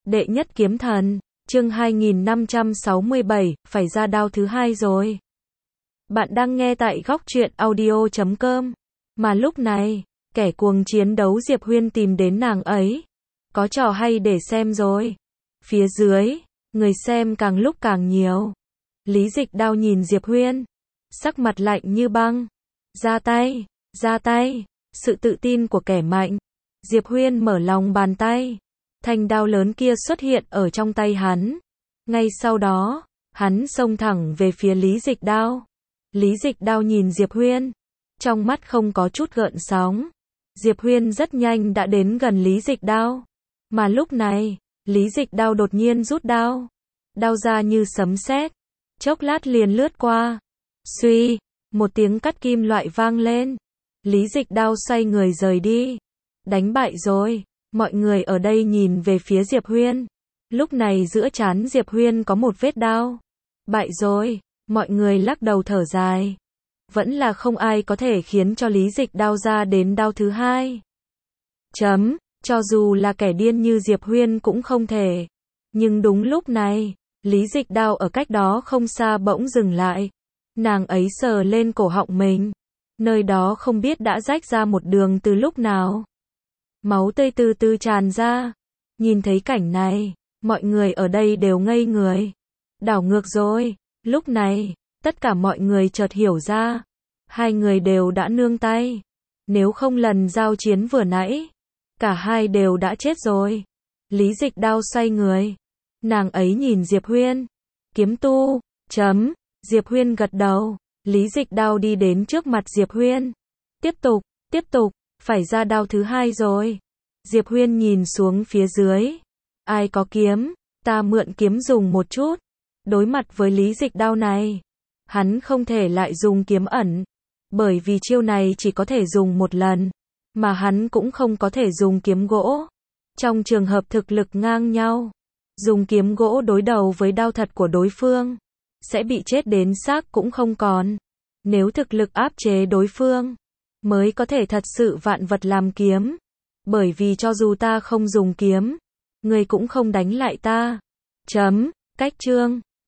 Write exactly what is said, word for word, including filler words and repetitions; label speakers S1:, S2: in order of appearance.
S1: Đệ nhất kiếm thần, chương hai nghìn năm trăm sáu mươi bảy, phải ra đao thứ hai rồi. Bạn đang nghe tại góc truyện audio chấm com. Mà lúc này, kẻ cuồng chiến đấu Diệp Huyên tìm đến nàng ấy. Có trò hay để xem rồi. Phía dưới, người xem càng lúc càng nhiều. Lý Dịch Đao nhìn Diệp Huyên, sắc mặt lạnh như băng. Ra tay, ra tay, sự tự tin của kẻ mạnh. Diệp Huyên mở lòng bàn tay. Thanh đao lớn kia xuất hiện ở trong tay hắn. Ngay sau đó, hắn xông thẳng về phía Lý Dịch Đao. Lý Dịch Đao nhìn Diệp Huyên, trong mắt không có chút gợn sóng. Diệp Huyên rất nhanh đã đến gần Lý Dịch Đao. Mà lúc này, Lý Dịch Đao đột nhiên rút đao. Đao ra như sấm sét, chốc lát liền lướt qua. Suy, một tiếng cắt kim loại vang lên. Lý Dịch Đao xoay người rời đi. Đánh bại rồi. Mọi người ở đây nhìn về phía Diệp Huyên. Lúc này giữa trán Diệp Huyên có một vết đao. Bại rồi. Mọi người lắc đầu thở dài. Vẫn là không ai có thể khiến cho Lý Dịch Đao ra đến đao thứ hai. Chấm. Cho dù là kẻ điên như Diệp Huyên cũng không thể. Nhưng đúng lúc này, Lý Dịch Đao ở cách đó không xa bỗng dừng lại. Nàng ấy sờ lên cổ họng mình. Nơi đó không biết đã rách ra một đường từ lúc nào. Máu tươi từ từ tràn ra. Nhìn thấy cảnh này, mọi người ở đây đều ngây người. Đảo ngược rồi. Lúc này, tất cả mọi người chợt hiểu ra. Hai người đều đã nương tay. Nếu không lần giao chiến vừa nãy, cả hai đều đã chết rồi. Lý Dịch Đao xoay người. Nàng ấy nhìn Diệp Huyên. Kiếm tu, chấm. Diệp Huyên gật đầu. Lý Dịch Đao đi đến trước mặt Diệp Huyên. Tiếp tục, tiếp tục. Phải ra đao thứ hai rồi. Diệp Huyên nhìn xuống phía dưới. Ai có kiếm, ta mượn kiếm dùng một chút. Đối mặt với Lý Dịch Đao này, hắn không thể lại dùng kiếm ẩn. Bởi vì chiêu này chỉ có thể dùng một lần. Mà hắn cũng không có thể dùng kiếm gỗ. Trong trường hợp thực lực ngang nhau, dùng kiếm gỗ đối đầu với đao thật của đối phương, sẽ bị chết đến xác cũng không còn. Nếu thực lực áp chế đối phương, mới có thể thật sự vạn vật làm kiếm. Bởi vì cho dù ta không dùng kiếm, người cũng không đánh lại ta. Chấm, cách chương.